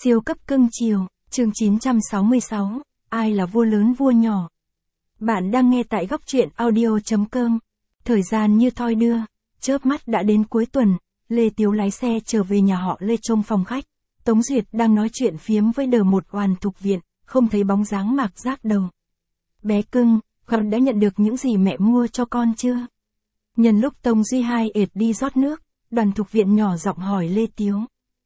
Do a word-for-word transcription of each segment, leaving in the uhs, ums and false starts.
Siêu cấp cưng chiều, chương chín trăm sáu mươi sáu, ai là vua lớn vua nhỏ? Bạn đang nghe tại góc truyện audio.com. Thời gian như thoi đưa, chớp mắt đã đến cuối tuần, Lê Tiếu lái xe trở về nhà họ Lê trong phòng khách. Tống Duyệt đang nói chuyện phiếm với đờ một oàn thục viện, không thấy bóng dáng Mạc Giác đâu. Bé cưng, con đã nhận được những gì mẹ mua cho con chưa? Nhân lúc Tông Duy Hai ệt đi rót nước, Đoàn Thục Viện nhỏ giọng hỏi Lê Tiếu.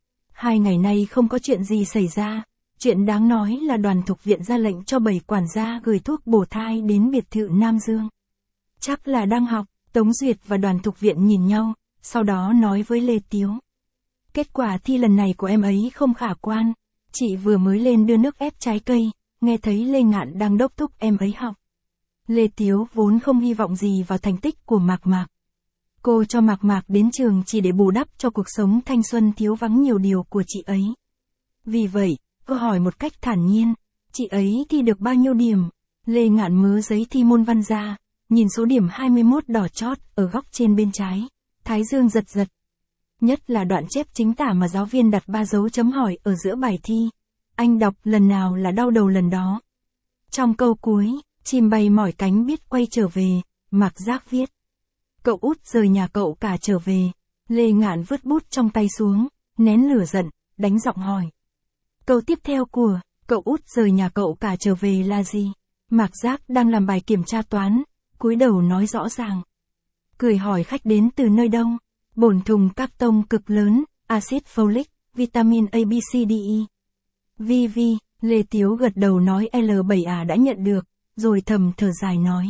Hai ngày nay không có chuyện gì xảy ra, chuyện đáng nói là Đoàn Thục Viện ra lệnh cho bảy quản gia gửi thuốc bổ thai đến biệt thự Nam Dương. Chắc là đang học. Tống Duyệt và Đoàn Thục Viện nhìn nhau, sau đó nói với Lê Tiếu. Kết quả thi lần này của em ấy không khả quan, chị vừa mới lên đưa nước ép trái cây, nghe thấy Lê Ngạn đang đốc thúc em ấy học. Lê Tiếu vốn không hy vọng gì vào thành tích của Mạc Mạc. Cô cho Mạc Mạc đến trường chỉ để bù đắp cho cuộc sống thanh xuân thiếu vắng nhiều điều của chị ấy. Vì vậy, cô hỏi một cách thản nhiên, chị ấy thi được bao nhiêu điểm? Lê Ngạn mớ giấy thi môn văn ra, nhìn số điểm hai mươi mốt đỏ chót ở góc trên bên trái, thái dương giật giật. Nhất là đoạn chép chính tả mà giáo viên đặt ba dấu chấm hỏi ở giữa bài thi. Anh đọc lần nào là đau đầu lần đó. Trong câu cuối, chim bay mỏi cánh biết quay trở về, Mạc Giác viết. Cậu út rời nhà cậu cả trở về. Lê Ngạn vứt bút trong tay xuống, nén lửa giận, đánh giọng hỏi. Câu tiếp theo của, cậu út rời nhà cậu cả trở về là gì? Mạc Giác đang làm bài kiểm tra toán, cúi đầu nói rõ ràng. Cười hỏi khách đến từ nơi đâu? Bổn thùng các tông cực lớn, axit folic, vitamin A B C D E. Vi vi, Lê Tiếu gật đầu nói L bảy à đã nhận được, rồi thầm thở dài nói.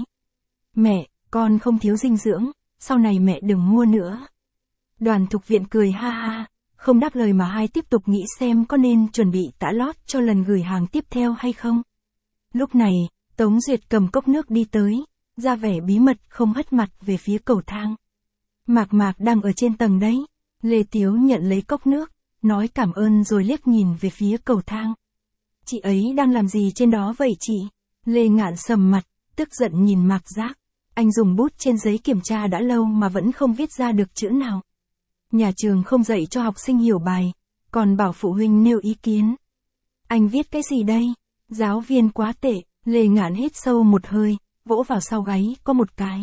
Mẹ, con không thiếu dinh dưỡng, sau này mẹ đừng mua nữa. Đoàn Thục Viện cười ha ha, không đáp lời mà hai tiếp tục nghĩ xem có nên chuẩn bị tã lót cho lần gửi hàng tiếp theo hay không. Lúc này, Tống Duyệt cầm cốc nước đi tới, ra vẻ bí mật không hất mặt về phía cầu thang. Mạc Mạc đang ở trên tầng đấy. Lê Tiếu nhận lấy cốc nước, nói cảm ơn rồi liếc nhìn về phía cầu thang. Chị ấy đang làm gì trên đó vậy chị? Lê Ngạn sầm mặt, tức giận nhìn Mạc Giác. Anh dùng bút trên giấy kiểm tra đã lâu mà vẫn không viết ra được chữ nào. Nhà trường không dạy cho học sinh hiểu bài, còn bảo phụ huynh nêu ý kiến. Anh viết cái gì đây? Giáo viên quá tệ. Lê Ngạn hít sâu một hơi, vỗ vào sau gáy có một cái.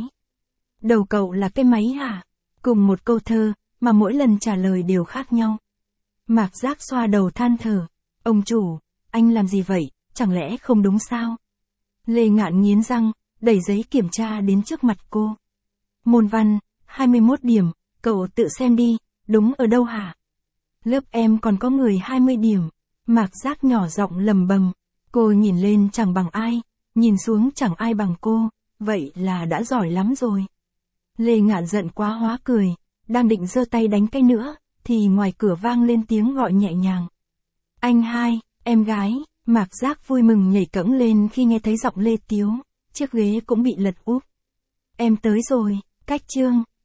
Đầu cậu là cái máy hả? Cùng một câu thơ, mà mỗi lần trả lời đều khác nhau. Mạc Giác xoa đầu than thở. Ông chủ, anh làm gì vậy, chẳng lẽ không đúng sao? Lê Ngạn nghiến răng, đẩy giấy kiểm tra đến trước mặt cô. Môn văn, hai mươi mốt điểm, cậu tự xem đi, đúng ở đâu hả? Lớp em còn có người hai mươi điểm. Mạc Giác nhỏ giọng lầm bầm. Cô nhìn lên chẳng bằng ai, nhìn xuống chẳng ai bằng cô, vậy là đã giỏi lắm rồi. Lê Ngạn giận quá hóa cười, đang định giơ tay đánh cái nữa, thì ngoài cửa vang lên tiếng gọi nhẹ nhàng. Anh hai, em gái. Mạc Giác vui mừng nhảy cẫng lên khi nghe thấy giọng Lê Tiếu, chiếc ghế cũng bị lật úp. Em tới rồi, cách chương.